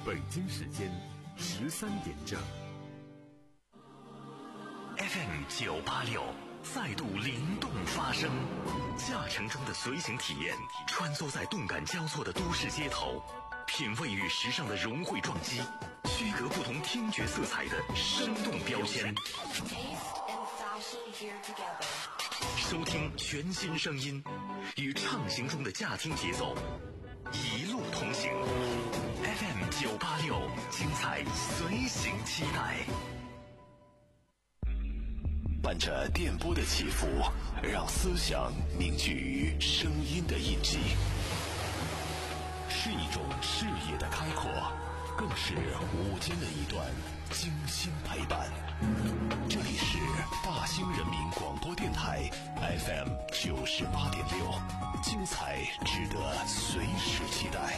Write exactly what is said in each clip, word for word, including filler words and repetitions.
北京时间十三点整。 F M 九八六再度灵动发声，驾乘中的随行体验，穿梭在动感交错的都市街头，品味与时尚的融汇撞击，区隔不同听觉色彩的生动标签。收听全新声音，与畅行中的驾听节奏，一路同行。F M 九八六，精彩随行期待。 伴着电波的起伏，让思想凝聚于声音的印记，是一种视野的开阔，更是午间的一段精心陪伴。这里是大兴人民广播电台 F M 九十八点六，精彩值得随时期待。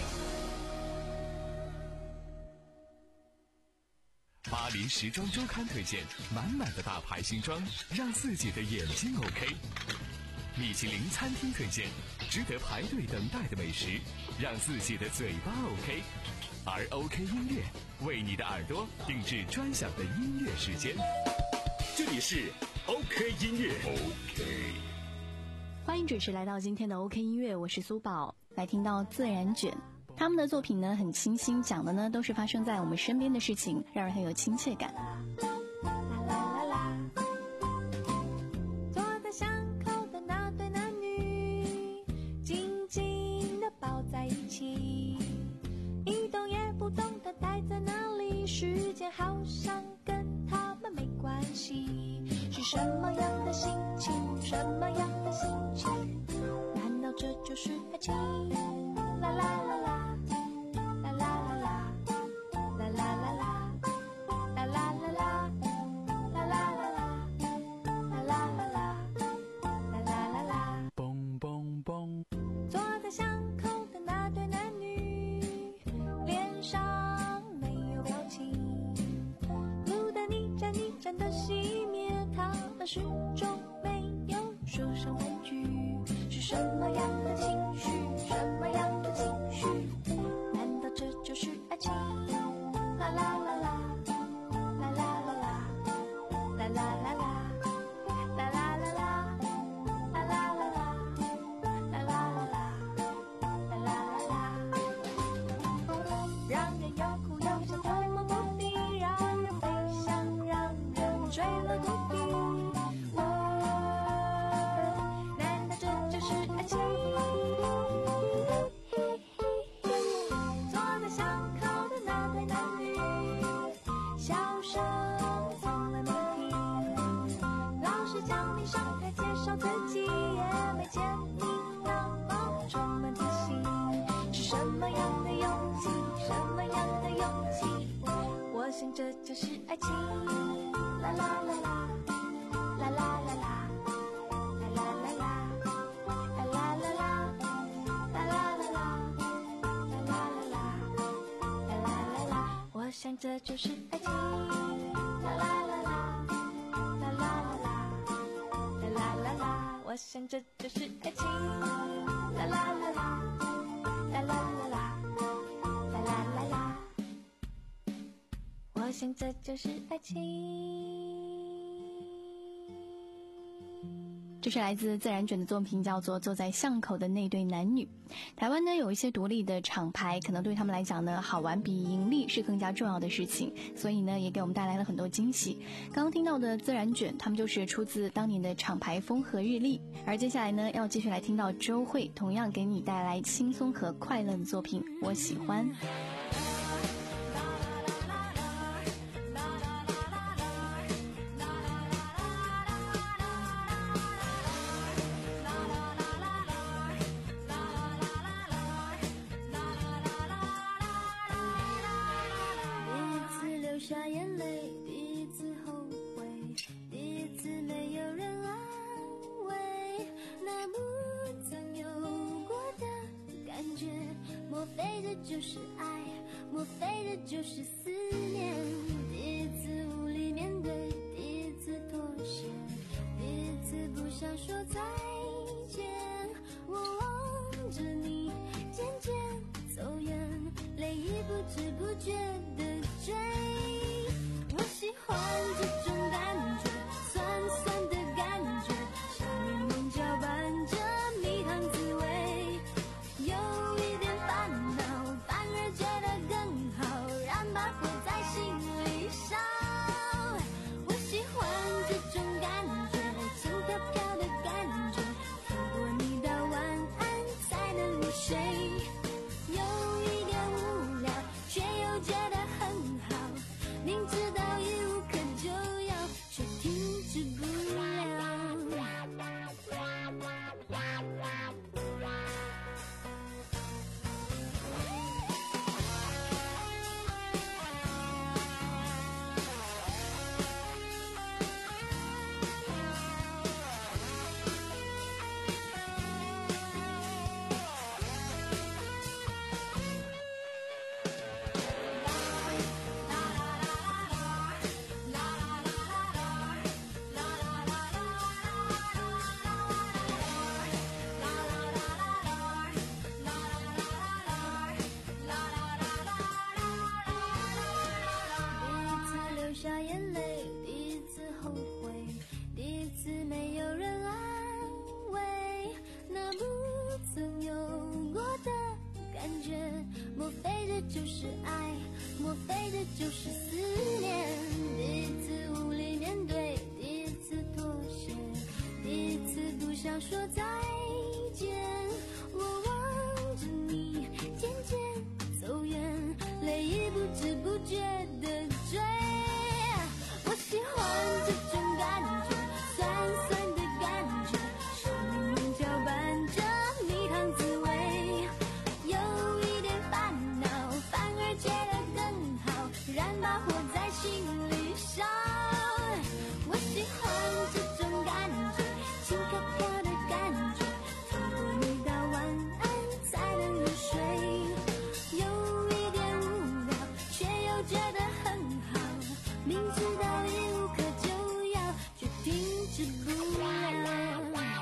巴黎时装周刊推荐满满的大牌新装，让自己的眼睛 OK。米其林餐厅推荐值得排队等待的美食，让自己的嘴巴 OK。而 OK 音乐为你的耳朵定制专享的音乐时间。 这里是 OK 音乐 OK。 欢迎准时来到今天的 OK 音乐，我是苏宝。来听到自然卷，他们的作品呢很清新，讲的呢都是发生在我们身边的事情，让人很有亲切感。 坐在巷口的那对男女，紧紧地抱在一起，一动也不动地待在那里，时间好像跟他们没关系。是什么样的心情？什么样的心情？难道这就是爱情？啦啦啦啦，啦啦啦啦，啦啦啦啦，啦啦啦啦，啦啦啦啦，啦啦啦啦，啦啦啦啦， 嘣嘣嘣。 坐在巷口的那对男女，脸上没有表情，路灯一盏一盏的熄灭，他们始终没有说上半句。是什么样的情绪？什么样的情绪？难道这就是爱情？啦啦啦啦，啦啦啦啦，啦啦啦啦，啦啦啦啦，啦啦啦啦，啦啦啦啦，啦啦啦啦，让人又哭又笑，头蒙目的，让人悲伤，让人坠落谷底。我难道这就是爱情？坐在巷口的那对男女，笑声从来没停。老师叫你上台介绍自己，也没见你那么充满自信。是什么样的勇气？什么样的勇气？我想这就是爱情。啦啦啦啦，啦啦啦啦，啦啦啦啦，啦啦啦啦，啦啦啦啦，啦啦啦啦，啦啦啦啦，我想这就是爱情。啦啦啦啦，啦啦啦啦，啦啦啦啦，我想这就是爱情。啦啦啦啦，啦啦啦啦，啦啦啦啦，我想这就是爱情。 这是来自自然卷的作品，叫做《坐在巷口的那对男女》。台湾呢有一些独立的厂牌，可能对他们来讲呢，好玩比盈利是更加重要的事情，所以呢也给我们带来了很多惊喜。刚刚听到的自然卷，他们就是出自当年的厂牌风和日丽。而接下来呢要继续来听到周蕙，同样给你带来轻松和快乐的作品，我喜欢。 下眼泪，第一次后悔，第一次没有人安慰，那不曾有过的感觉，莫非这就是爱？莫非这就是思念？第一次无力面对，第一次妥协，第一次不想说再见，我望着你渐渐走远，泪已不知不觉莫非这就是爱？莫非这就是思念？第一次无力面对，第一次妥协，第一次不想说再见。我望着你渐渐走远，泪已不知不觉地追。我喜欢这种感觉，酸酸的感觉，是柠檬搅拌着蜜糖滋味。有一点烦恼，反而觉得更好，燃把火在心里烧。我喜欢这种感觉，轻飘飘的感觉，从不你到晚安才能入睡。有一点无聊，却又觉得很好，明知道已无可救药，却停止不了。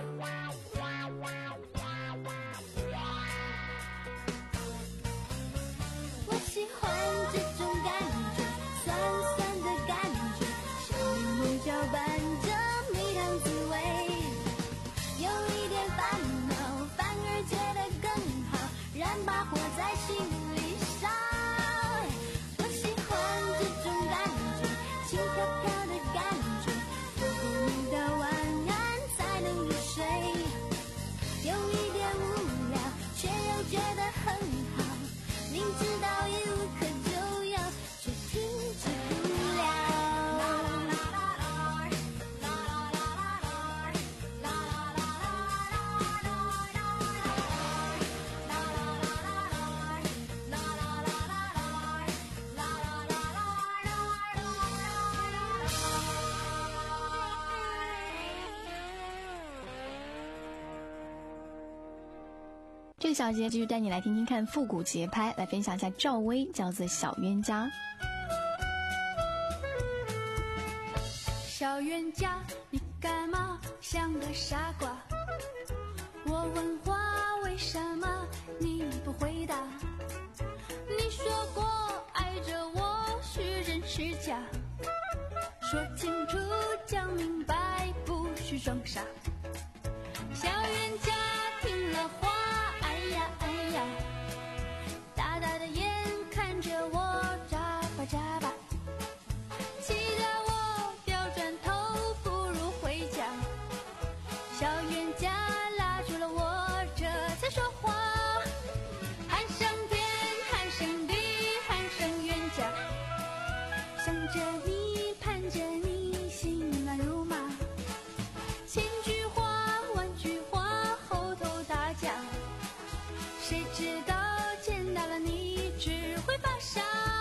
我喜欢这种感觉，酸酸的感觉，像柠檬搅拌着蜜糖滋味。有一点烦恼，反而觉得更好，燃把火在心里烧。我喜欢这种感觉，轻飘飘的感觉，从不你到晚安才能入睡。有一点无聊，却又觉得很好，明知道已无可救药，却停止不了。 这个小节继续带你来听听看复古节拍，来分享一下赵薇叫做小冤家。 小冤家，你干嘛像个傻瓜？我问话为什么你不回答？你说过爱着我是真是假，说清楚讲明白，不许装傻。小冤家听了话，哎呀哎呀，大大的眼看着我眨巴眨巴，气得我掉转头不如回家。小冤家拉住了我，这才说话，喊声天，喊声地，喊声冤家，想着你，盼着你，心乱如麻，千句话万句话，后头打架，谁知道见到了你只会发傻。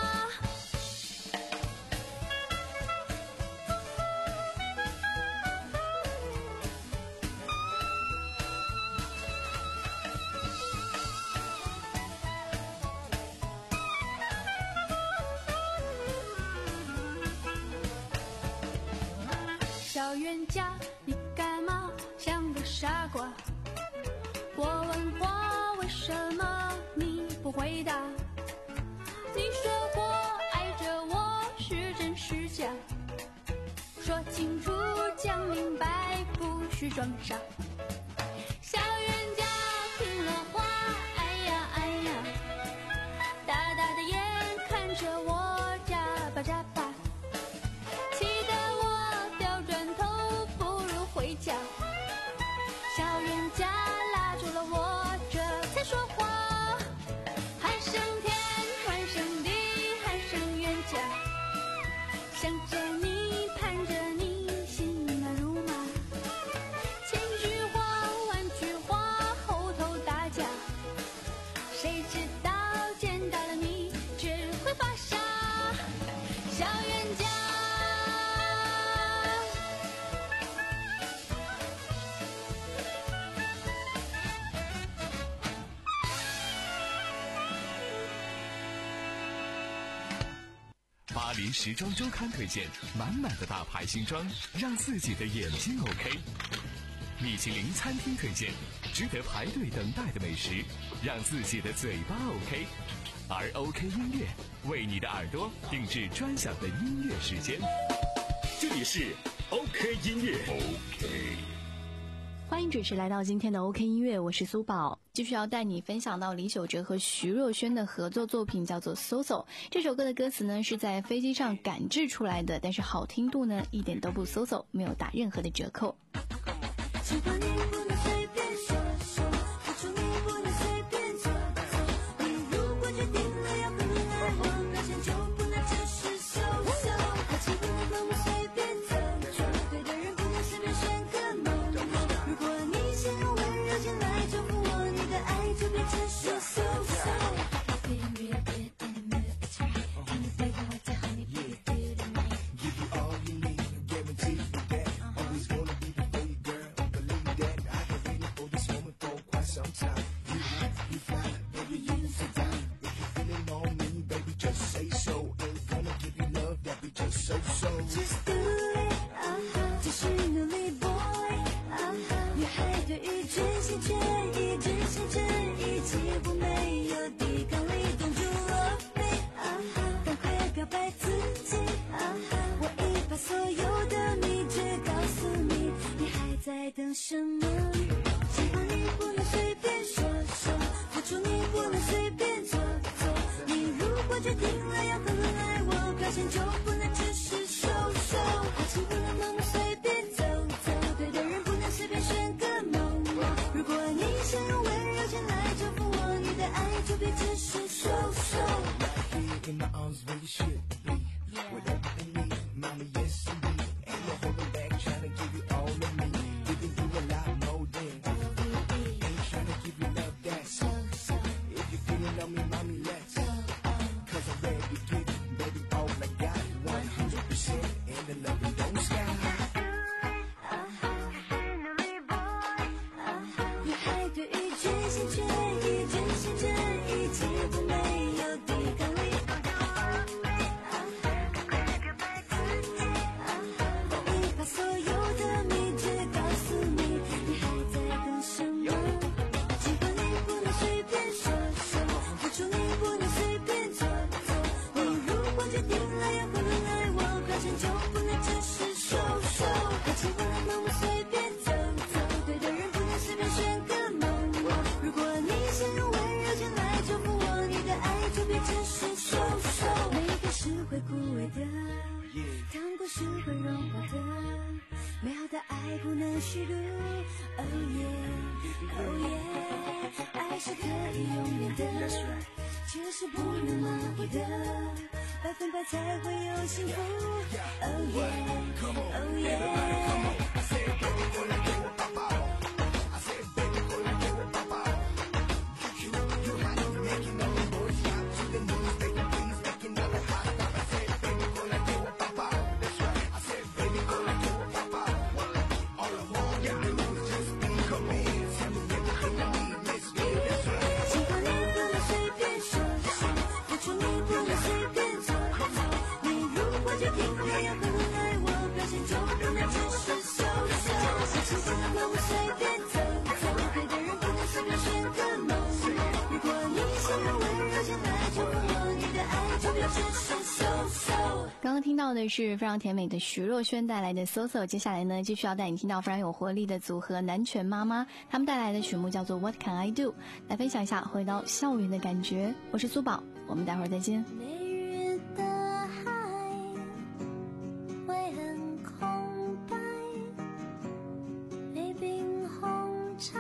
小冤家，你干嘛像个傻瓜？我问话为什么你不回答？你说过爱着我是真是假，说清楚讲明白，不许装傻。小冤家听了话，哎呀哎呀，大大的眼看着我眨巴眨巴，气得我掉转头不如回家。小冤家拉住了我，这才说话，喊声天，喊声地，喊声冤家，想着你，盼着你，心乱如麻，千句话万句话，后头打架，谁知道见到了你只会发傻。小冤家， 巴黎时装周刊推荐满满的大牌新装，让自己的眼睛 OK。米其林餐厅推荐值得排队等待的美食，让自己的嘴巴 OK。而 OK 音乐为你的耳朵定制专享的音乐时间。 这里是 OK 音乐。 欢迎准时来到今天的 OK 音乐，我是苏宝。 继续要带你分享到李玖哲和徐若瑄的合作作品，叫做 So So。 这首歌的歌词呢是在飞机上赶制出来的，但是好听度呢一点都不 So So， 没有打任何的折扣。 喜欢你不能随便说说，付出你不能随便做做，你如果决定了要很爱我，表现就不能只是 So So。 爱情不能跟我随便走走，对的人不能随便选个某某，如果你想用温柔前来祝福我，你的爱就别只是 So So。 Feeling real good in the mood, it's right. And the baby wants to honey, baby, do tonight. Give you all you need, guarantee you that. Always gonna be the way, girl. Believe that. I have waited for this moment for quite some time. You hot, you fly, baby, you so down. If you're feeling on me, baby, just say so. Ain't gonna give you love that be just so so. Just do it, 继续努力 boy。 女孩对于真心全意，真心真意，几乎没有抵抗力。Don't you love me？ 赶快表白自己，我已把所有的秘诀告诉你，你还在等什么？喜欢你不能随便说说，付出你不能随便做做，你如果决定了要狠狠爱我，表现就不能只是收收。爱情不能盲目随便走走，对的人不能随便选个某某，如果你想用温柔前来祝福我，你的爱就别只是收收。 Here in my arms where you should be. With everything you need, mommy, yes indeed. Ain't no holding back, trying to give you all of me. Giving you a lot more than ain't trying to give you love that's so. If you're feeling on me, mommy, let's. Cause I'm ready to give you, baby, all I got. one hundred percent, and the love you don't stop. 女孩对于真心全意，真心真意，几乎没有抵抗力。我已把所有的秘诀告诉你，你还在等什么？喜欢你不能随便说说，付出你不能随便做做，你如果决定了要狠狠爱我，表现就不能只是收收。爱情不能盲目随便走走，对的人不能随便选个某某，如果你想用温柔前来祝福我，你的爱就别只是收收。每个是会枯萎的，糖果是会融化的，美好的爱不能虚度。Oh yeah, oh yeah， 爱是可以永远的，却是不能马虎的，百分百才会有幸福。Oh yeah, oh yeah。 喜欢你不能随便说说，付出你不能随便做做，你如果决定了要狠狠爱我，表现就不能只是收收。爱情不能盲目随便走走，对的人不能随便选个某某，如果你想用温柔前来祝福我，你的爱就别只是收收。 刚刚听到的是非常甜美的徐若瑄带来的 So So， 接下来呢继续要带你听到非常有活力的组合南拳妈妈，他们带来的曲目叫做 What Can I Do， 来分享一下回到校园的感觉。我是苏宝，我们待会儿再见。 每日的海会很空白，杯冰红茶，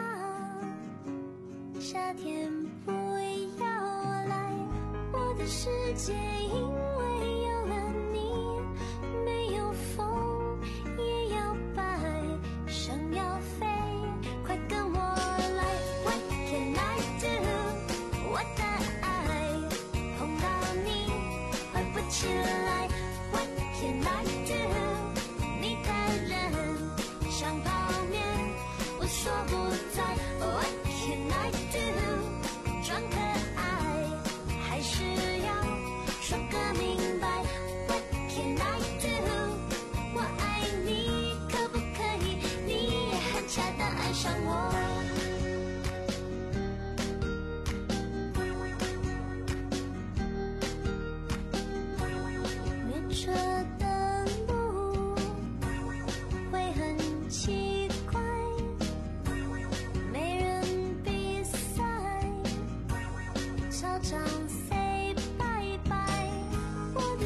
夏天不要来，我的世界因为有了你，没有风也要摆，想要飞，快跟我来。 What can I do？ 我的爱碰到你快不起来。 What can I do？ 你的人像泡面，我说不在。 What can I do？ 装可爱还是要说个你。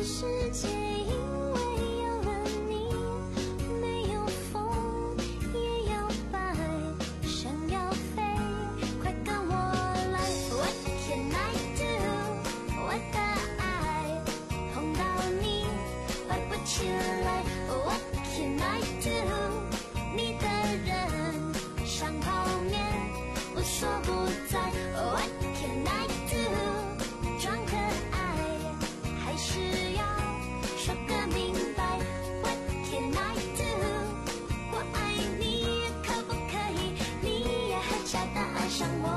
世界因为有了你，没有风也要白，想要飞，快跟我来。What can I do？ 我的爱碰到你，坏不起来。What can I do？ 你的人像泡面，我说不在。What can I do？ 装可爱，还是要说个明白。What can I do？ 我爱你，可不可以？你也很巧的爱上我。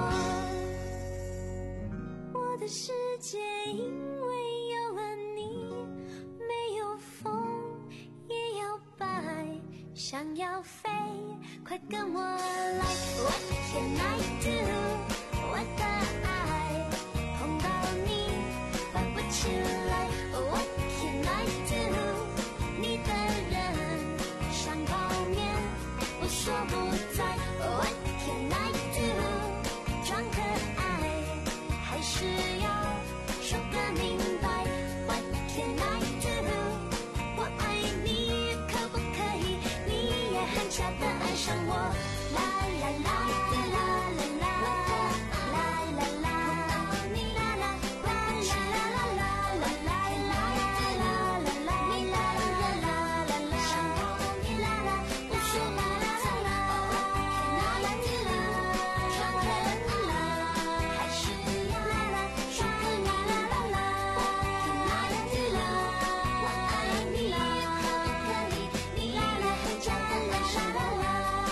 我的世界因为有了你，没有风也要白，想要飞，快跟我来。What can I do？ 我的爱碰到你，坏不起来。What can I do？ 你的人像泡面，我说不在。What can I do？ 装可爱，还是要说个明白。What can I do？ 我爱你，可不可以？你也很巧的爱上我。啦啦啦啦啦啦啦啦啦啦，你啦啦啦啦啦啦啦啦啦啦啦啦啦，你啦啦啦啦啦，像泡面啦啦，我说啦啦啦啦啦啦啦，装可爱，还是要啦啦说个啦啦啦啦，啦啦啦，我爱你，可不可以？你啦啦很巧的爱上我啦。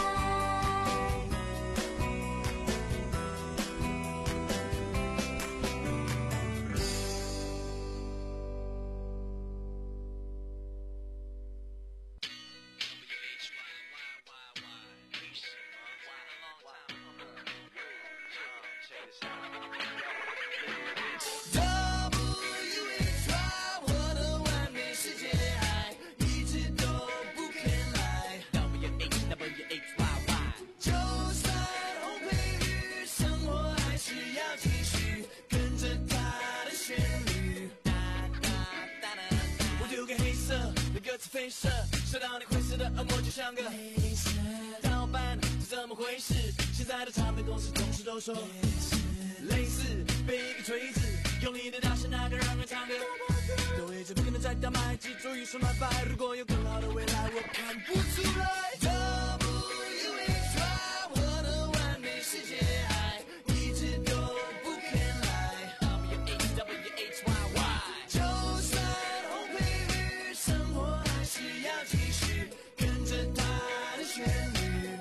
我的完美世界爱一直都不肯来。就算红配绿，生活还是要继续跟着它的旋律。我丢个黑色的鸽子飞射，射到你灰色的恶魔就像个黑色盗版，是怎么回事？现在的唱片公司同事都说类似被一个锤子用力的打是那个让人唱歌都一直不可能再大卖，记住一手买白。如果有更好的未来，我看不出来。W H Y 我的完美世界爱一直都不肯来。W H Y Y 就算红配绿，生活还是要继续跟着它的旋律。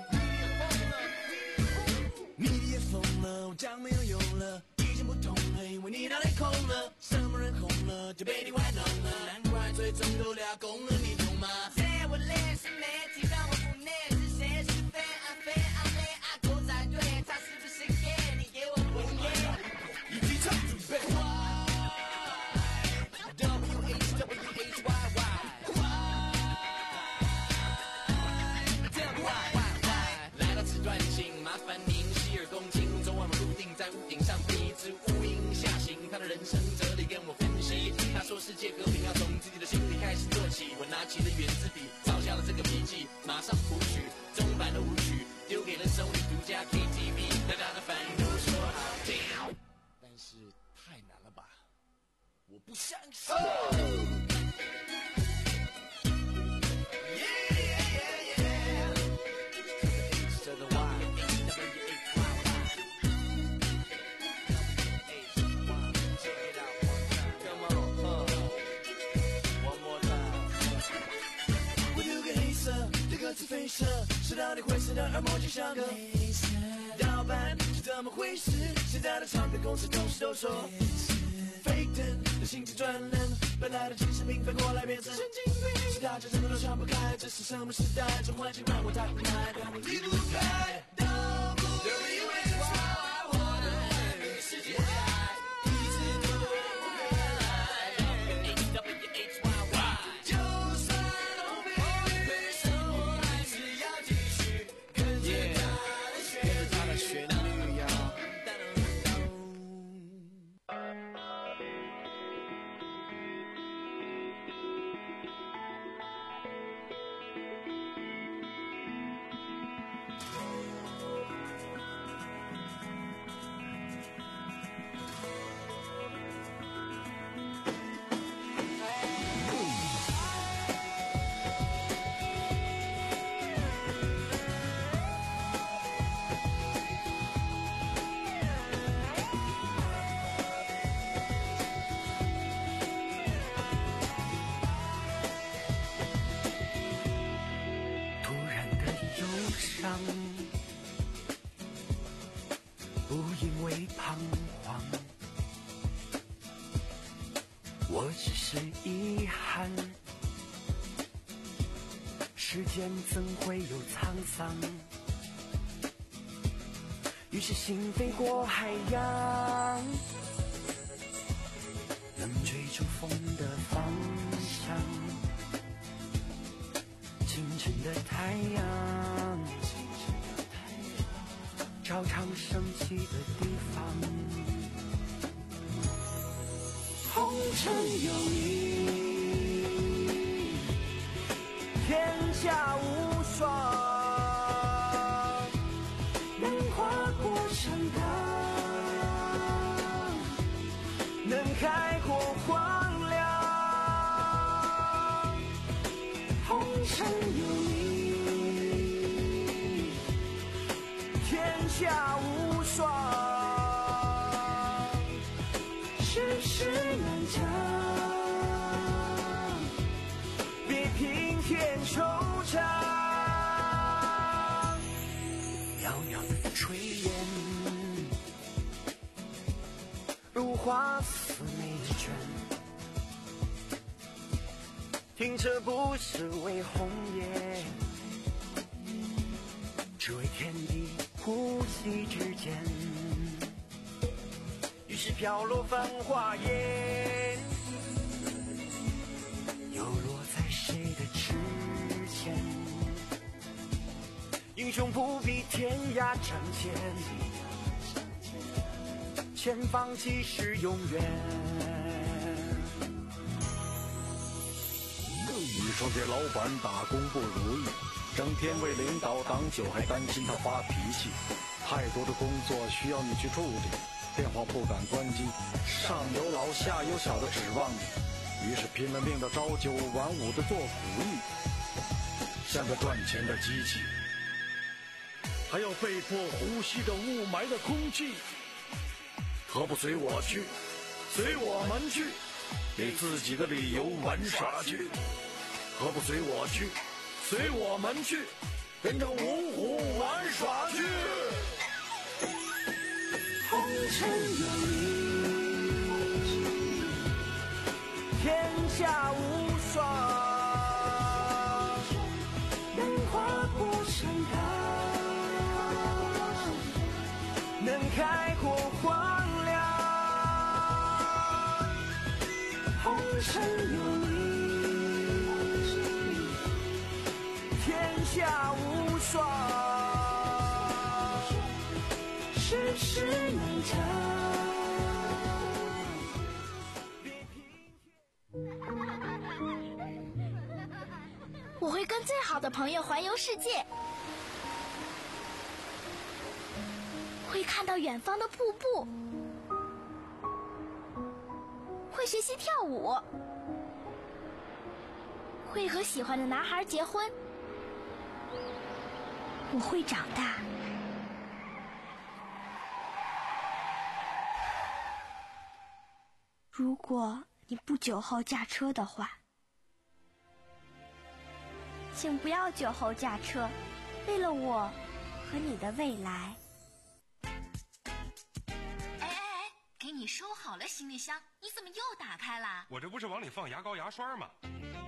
你也疯了，我讲没有用了，已经不同了，因为你脑袋空了。什么人红了就被你玩弄了，难怪最终都俩攻了，你懂吗？在我脸是媒体，让我不内是谁是非啊非啊非啊狗仔队，他是不是 gay？ 你给我滚耶！一起唱准备。W H W H Y Y Y 来到此段请麻烦您洗耳恭听，昨晚我入定在屋顶上被一只乌蝇吓醒，他的人生哲理跟我分析。他说世界和平要从自己的心里开始做起。我拿起了圆珠笔，抄下了这个笔记，马上谱曲中版的舞曲，丢给了手里独家 K T V， 大家的反应都说好听，但是太难了吧？我不相信。飞射，射到你灰色的耳膜就像个黑色盗版，是怎么回事？现在的唱片公司同事都说 fake 的心机专人，本来的精神病反过来变成神经病，是大家真的都想不开，这是什么时代？这环境让我太无奈，但我离不开。W H Y 我的完美世界爱一直都不肯来。W H Y Y 就算红配绿，生活还是要继续跟着它的旋律。 我只是遗憾，世间怎会有沧桑？于是心飞过海洋，能追逐风的方向。清晨的太阳，照常升起的地方。红尘有你，天下无双，能跨过山岗，能开阔荒凉。红尘有你，天下无双。世事难讲，别平添惆怅。袅袅的炊烟，如花似美眷。停车不是为红叶，只为天地呼吸之间。于是飘落繁华烟，又落在谁的指尖？英雄不必天涯仗剑，前方即是永远。 你说给老板打工不如意，整天为领导挡酒，还担心他发脾气，太多的工作需要你去处理，电话不敢关机，上有老下有小的指望你，于是拼了命的朝九晚五的做苦力，像个赚钱的机器，还要被迫呼吸着雾霾的空气。何不随我去，随我们去，给自己的理由玩耍去。何不随我去，随我们去，跟着五虎玩耍去。 红尘有你，天下无双，能跨过山岗，能开阔荒凉。红尘有你，天下无双。世事难讲， 我会跟最好的朋友环游世界，会看到远方的瀑布，会学习跳舞，会和喜欢的男孩结婚。我会长大。如果你不酒后驾车的话，请不要酒后驾车，为了我和你的未来。 哎哎哎，给你收好了行李箱，你怎么又打开了？ 我这不是往里放牙膏牙刷吗？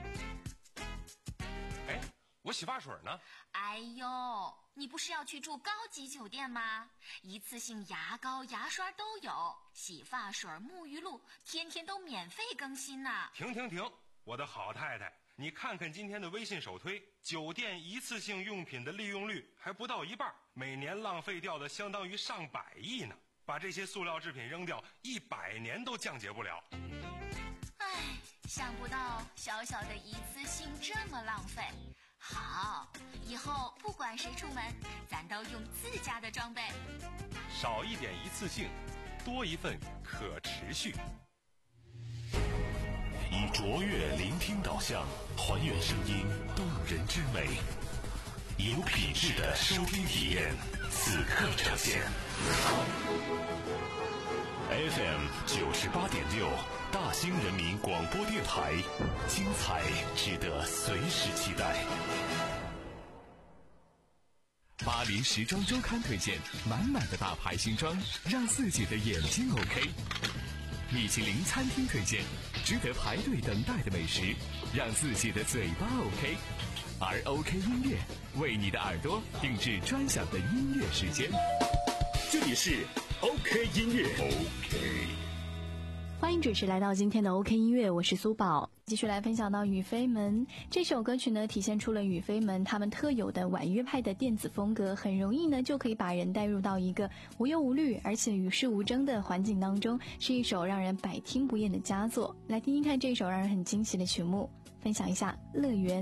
哎，我洗发水呢？ 哎呦，你不是要去住高级酒店吗？一次性牙膏牙刷都有，洗发水沐浴露天天都免费更新呢。 停停停，我的好太太，你看看今天的微信首推，酒店一次性用品的利用率还不到一半，每年浪费掉的相当于上百亿呢。把这些塑料制品扔掉，一百年都降解不了。 唉，想不到小小的一次性这么浪费。好，以后不管谁出门，咱都用自家的装备。 少一点一次性，多一份可持续。 以卓越聆听导向，还原声音动人之美，有品质的收听体验，此刻呈现。F M 九十八点六，大兴人民广播电台，精彩值得随时期待。 巴黎时装周刊推荐，满满的大牌新装，让自己的眼睛 OK。 米其林餐厅推荐，值得排队等待的美食，让自己的嘴巴 OK。而 OK 音乐为你的耳朵定制专享的音乐时间。 这里是 OK 音乐 OK。 欢迎准时来到今天的 OK 音乐，我是苏宝，继续来分享到雨飞门。这首歌曲呢，体现出了雨飞门他们特有的婉约派的电子风格，很容易呢就可以把人带入到一个无忧无虑而且与世无争的环境当中，是一首让人百听不厌的佳作。来听听看这首让人很惊喜的曲目，分享一下《乐园》。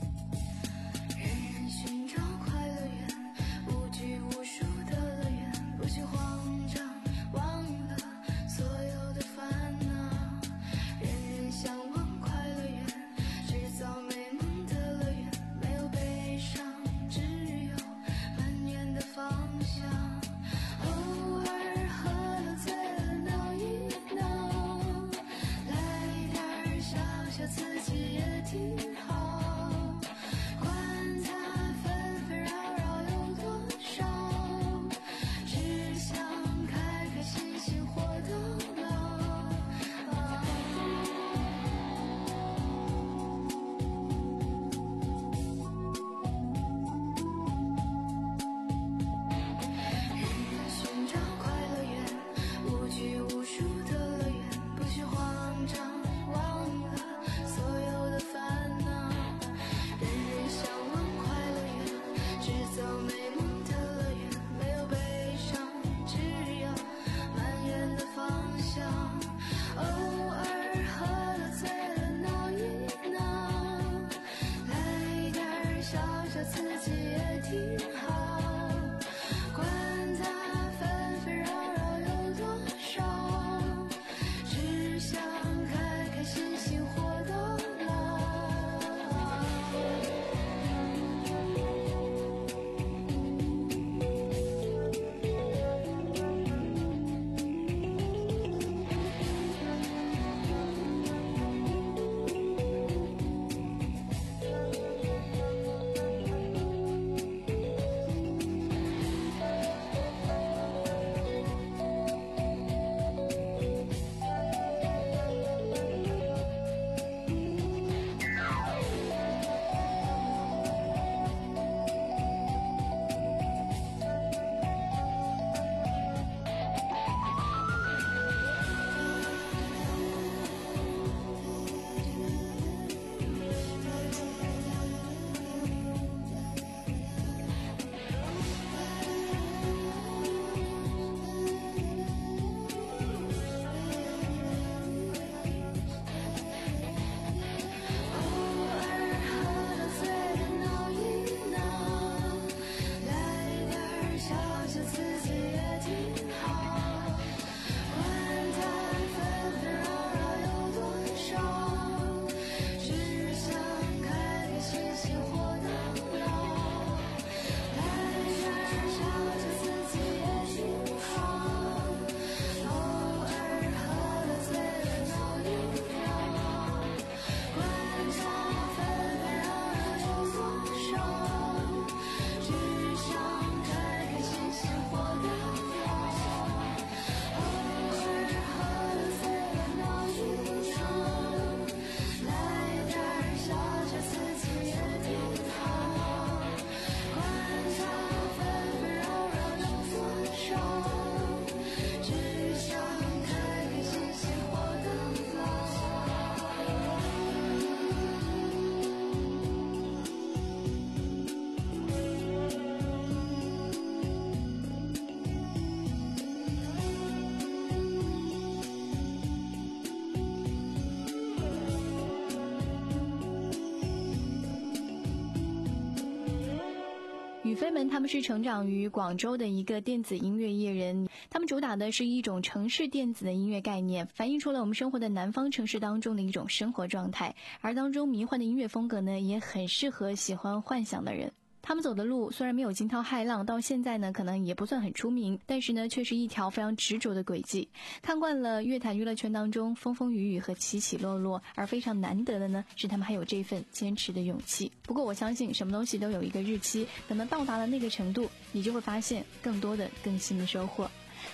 雨飞门他们是成长于广州的一个电子音乐艺人，他们主打的是一种城市电子的音乐概念，反映出了我们生活的南方城市当中的一种生活状态，而当中迷幻的音乐风格呢，也很适合喜欢幻想的人。他们走的路虽然没有惊涛骇浪，到现在呢可能也不算很出名，但是呢却是一条非常执着的轨迹。看惯了乐坛娱乐圈当中风风雨雨和起起落落，而非常难得的呢是他们还有这份坚持的勇气。不过我相信什么东西都有一个日期，等到到达了那个程度，你就会发现更多的更新的收获。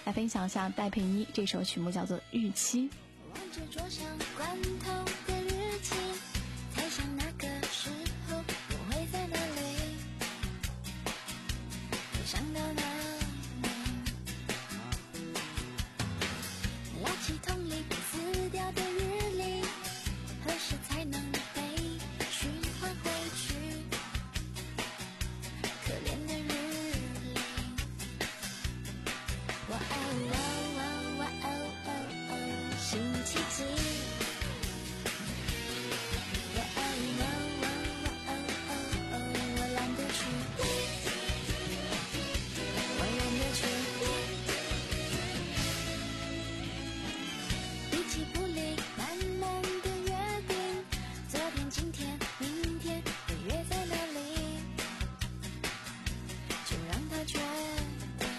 来分享一下戴佩妮这首曲目，叫做《日期》。 望着桌上罐头的日期，猜想那个时候我会在哪里，会想到哪里，拉起桶里被撕掉的日历，何时才能被循环回去，可怜的日历，哇哦哇哦哇哦哦哦，星期几，哇哦哇哦哇哦哦哦，我懒得去，我懒得去，笔记簿里满满的约定，昨天今天明天会约在哪里，就让它决定，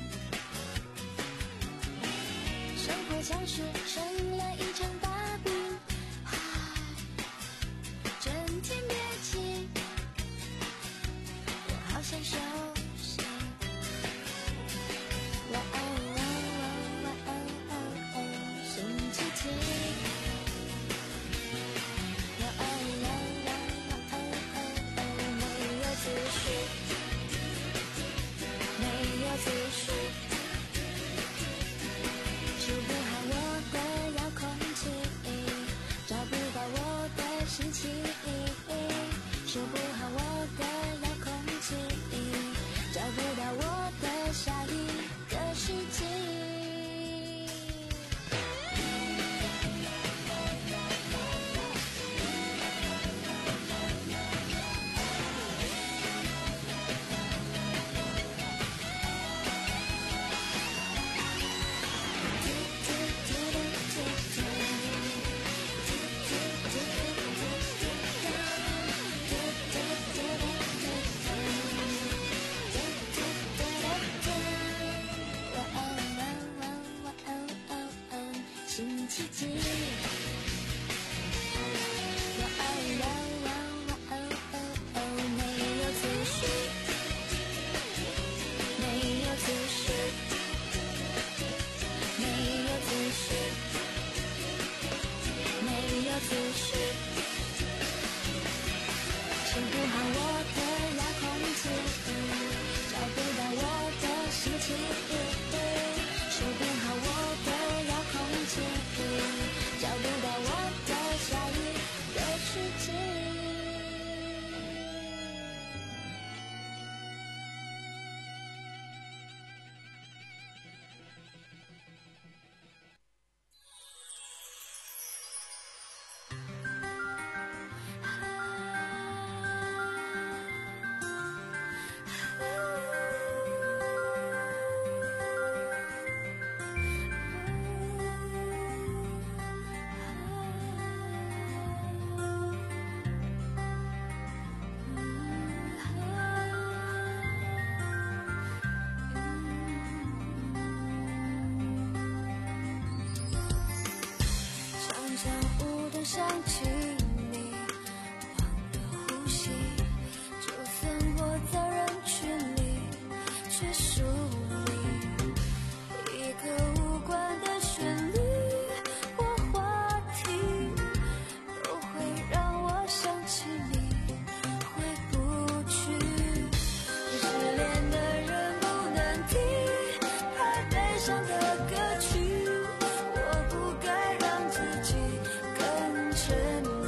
生活像是生了一场大病，唉，整天憋气，我好想休息，哇哦哇哦哇哦哦哦，星期几，哇哦哇哦哇哦哦哦，没有思绪，没有思绪，治不好我的遥控器，找不到我的心情，修不好我的遥控器，找不到我的下一个世纪。星期几？哇哦哇哦哇哦哦哦，没有思绪，没有思绪，没有思绪，没有思绪，治不好我的遥控器，找不到我的心情，修不好我的遥控器，找不到我的下一个世纪。常常无端想起你，忘了呼吸，就算我在人群里，却疏离一个无关的旋律或话题，都会让我想起你，回不去。失恋的人不能听太悲伤的歌曲，我不该让自己更沉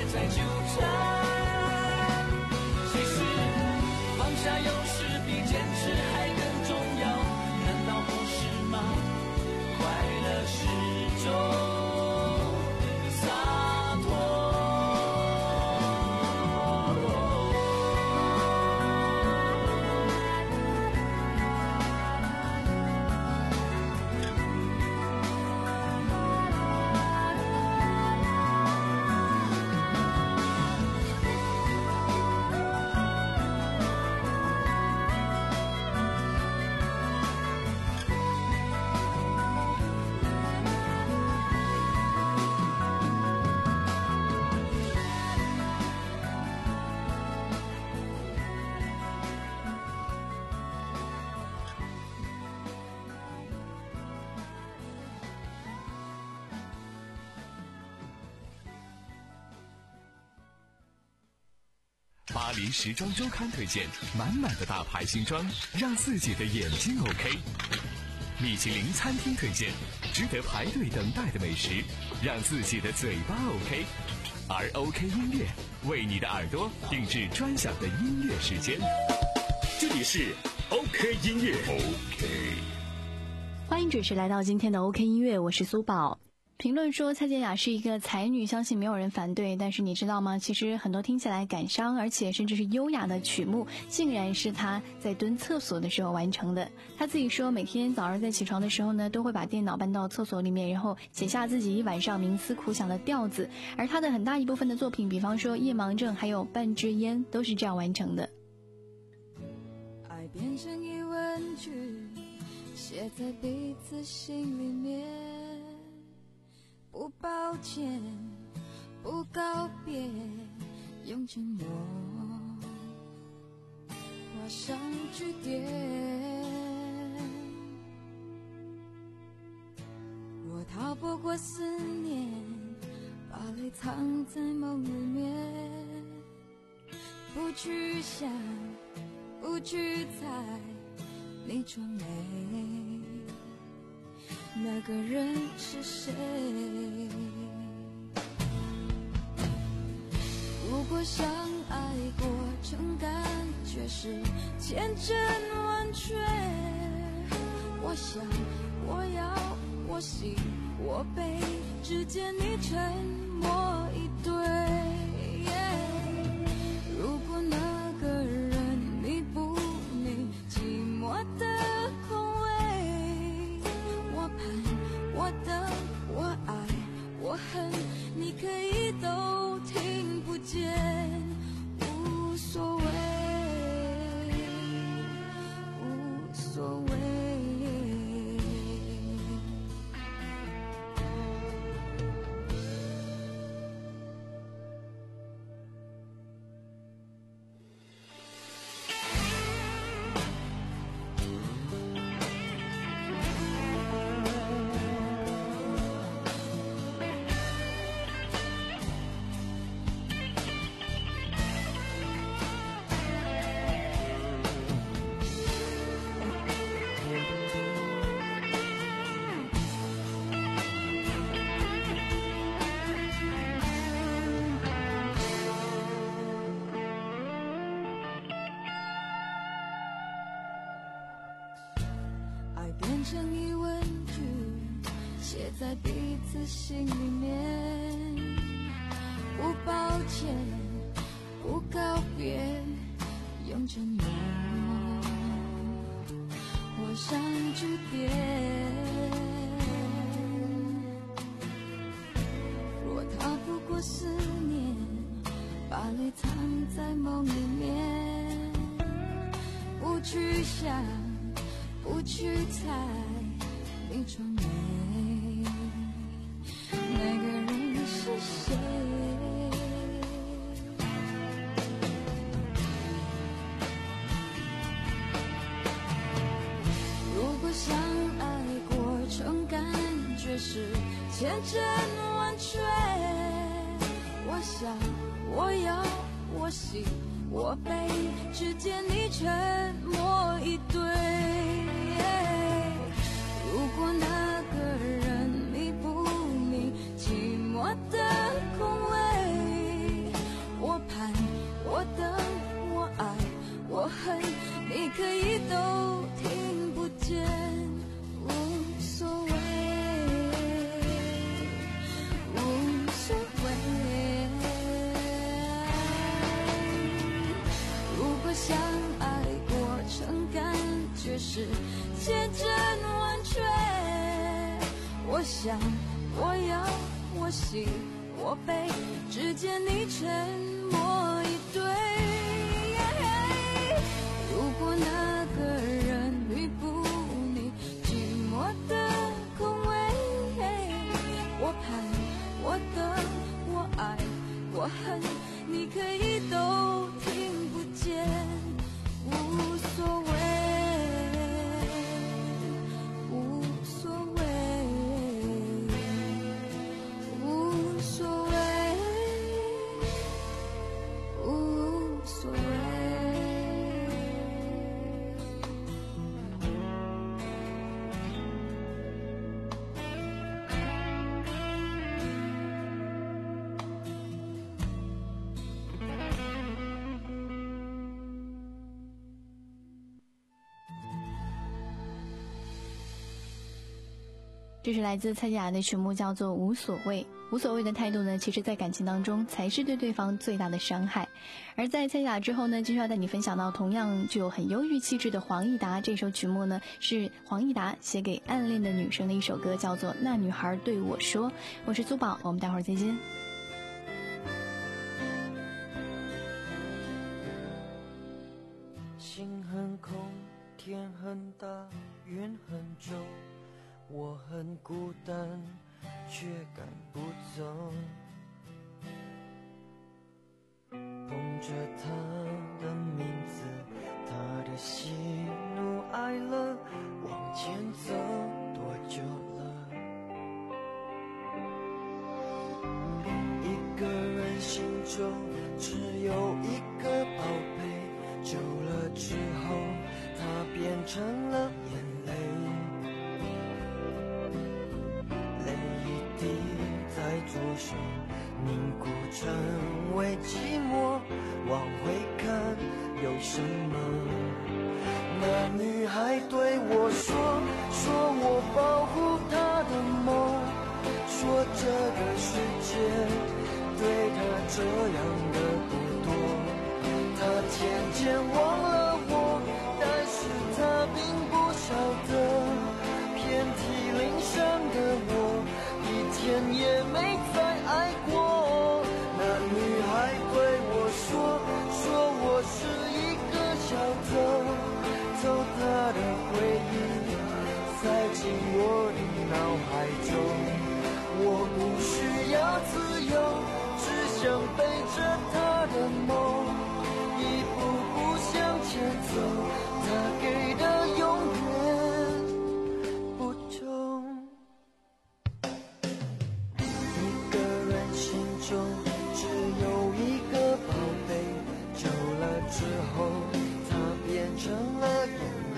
在纠缠。其实放下有时比坚持还更重要，难道不是吗？快乐是种巴黎时装周刊推荐满满的大牌新装，让自己的眼睛 OK。米其林餐厅推荐值得排队等待的美食，让自己的嘴巴 OK。而 OK 音乐为你的耳朵定制专享的音乐时间。 这里是 OK 音乐 OK。 欢迎准时来到今天的 OK 音乐，我是苏宝。评论说蔡健雅是一个才女，相信没有人反对，但是你知道吗？其实很多听起来感伤而且甚至是优雅的曲目，竟然是她在蹲厕所的时候完成的。她自己说，每天早上在起床的时候呢，都会把电脑搬到厕所里面，然后写下自己一晚上冥思苦想的调子。而她的很大一部分的作品，比方说《夜盲症》还有《半支烟》，都是这样完成的。 爱变成疑问句，写在彼此心里面。不抱歉，不告别，用沉默画上句点。若逃不过思念，把泪藏在梦里面。不去想，不去猜，你装美。那个人是谁？如果相爱过程感觉是千真万确，我想我要我喜我悲之间你沉默以对。如果那个人弥补你寂寞的我等，我爱，我恨，你可以都听不见，无所谓，无所谓。变成疑问句，写在彼此心里面。不抱歉，不告别，用沉默画上句点。若逃不过思念，把泪藏在梦里面。不去想，不去猜，你装美，那个人是谁？如果相爱过程感觉是千真万确，我想，我要，我喜，我悲之间，你沉默以对。如果那个人弥补你寂寞的空位， 是千真万确。我想，我要，我喜，我悲，只见你沉默以对。如果那个人弥补你寂寞的空位，我盼，我等，我爱，我恨，你可以都听不见，无所谓，无所谓，无所谓，无所谓。 这是来自蔡健雅的曲目，叫做《无所谓》。无所谓的态度呢，其实在感情当中才是对对方最大的伤害。而在蔡健雅之后呢，继续要带你分享到同样具有很忧郁气质的黄义达。这首曲目呢，是黄义达写给暗恋的女生的一首歌，叫做《那女孩对我说》。我是苏宝，我们待会儿再见。 心很空，天很大，云很重，我很孤单，却赶不走。捧着他的名字，他的喜怒哀乐，往前走多久了？一个人心中只有一个宝贝，久了之后，它变成了眼泪。在左手凝固成为寂寞，往回看有什么？那女孩对我说，说我保护她的梦，说这个世界对她这样的不多。她渐渐忘了我，但是她并不晓得，遍体鳞伤的我一天也没再爱过。那女孩对我说，说我是一个小偷，偷她的回忆塞进我的脑海中。我不需要自由，只想背着她的梦，一步步向前走，她给的永远不重。中只有一个宝贝，久了之后，它变成了眼泪。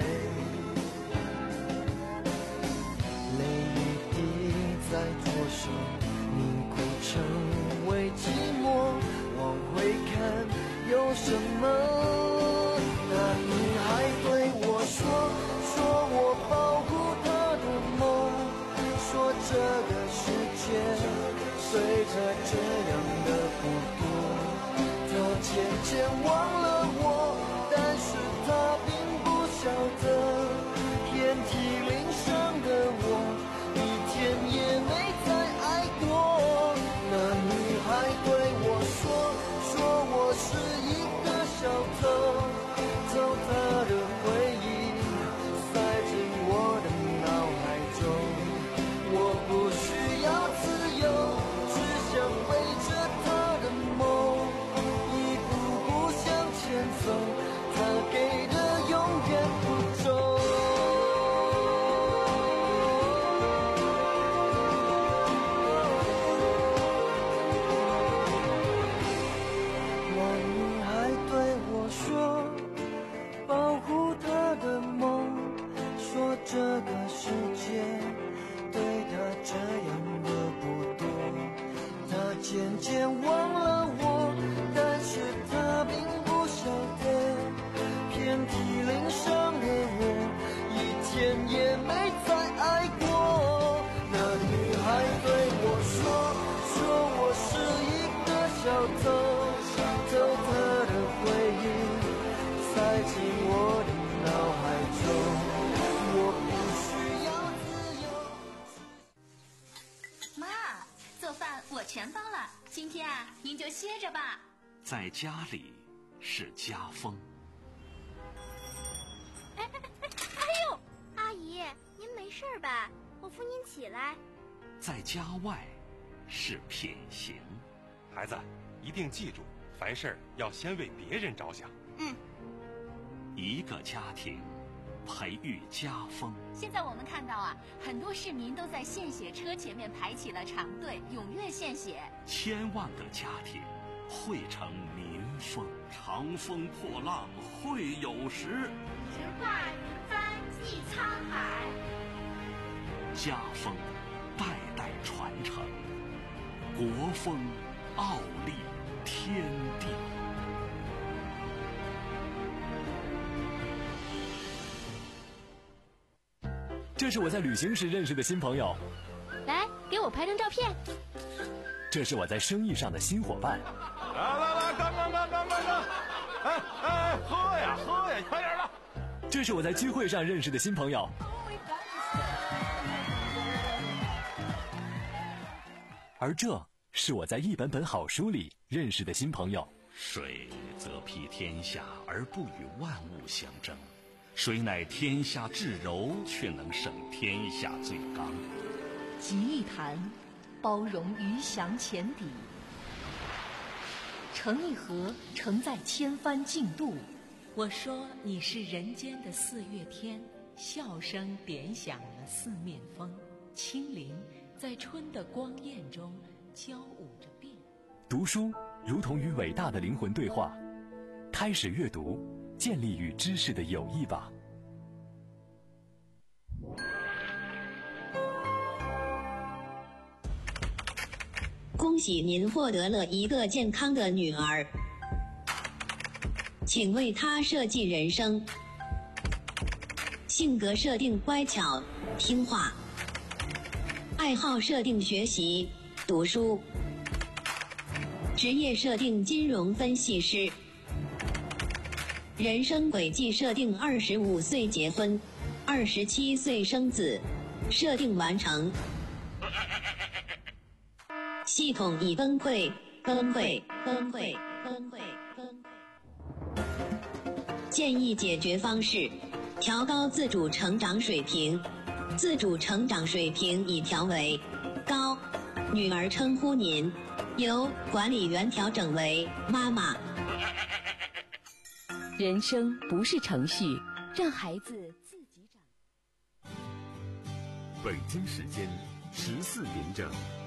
泪一滴在左手凝固成为寂寞，往回看有什么？那女孩对我说，说我保护她的梦，说这个世界随着这样的不多。他渐渐忘了我，但是他并不晓得，遍体鳞伤的我一天也没再爱过。那女孩对我说，说我是一个小偷，偷她的回忆塞进我的脑海中。我不需要自由，想背着他的梦，一步步向前走，他给的永远不全包了，今天啊，您就歇着吧。 在家里是家风。 哎哎哎哎呦，阿姨，您没事吧？我扶您起来。 在家外是品行。 孩子，一定记住，凡事要先为别人着想。 嗯。 一个家庭培育家风。 现在我们看到啊，很多市民都在献血车前面排起了长队，踊跃献血。 千万个家庭汇成民风。长风破浪会有时， 直挂云帆济沧海。 家风代代传承，国风傲立天地。 这是我在旅行时认识的新朋友， 来，给我拍张照片。 这是我在生意上的新伙伴。 来来来，干干干干干干！哎哎，喝呀喝呀，快点的！ 这是我在聚会上认识的新朋友。而这是我在一本本好书里认识的新朋友。 水则披天下而不与万物相争，谁乃天下至柔，却能胜天下最刚。 集一坛，包容鱼翔浅底；盛一盒，盛在千帆竞渡。我说你是人间的四月天，笑声点响了四面风，清灵在春的光艳中交舞着变。 读书如同与伟大的灵魂对话，开始阅读，建立与知识的友谊吧。 恭喜您获得了一个健康的女儿，请为她设计人生。性格设定乖巧听话，爱好设定学习读书，职业设定金融分析师，人生轨迹设定二十五岁结婚，二十七岁生子，设定完成。系统已崩溃，崩溃，崩溃，崩溃，崩溃。建议解决方式：调高自主成长水平，自主成长水平已调为高。女儿称呼您，由管理员调整为妈妈。 人生不是程序，让孩子自己长。 北京时间十四点整。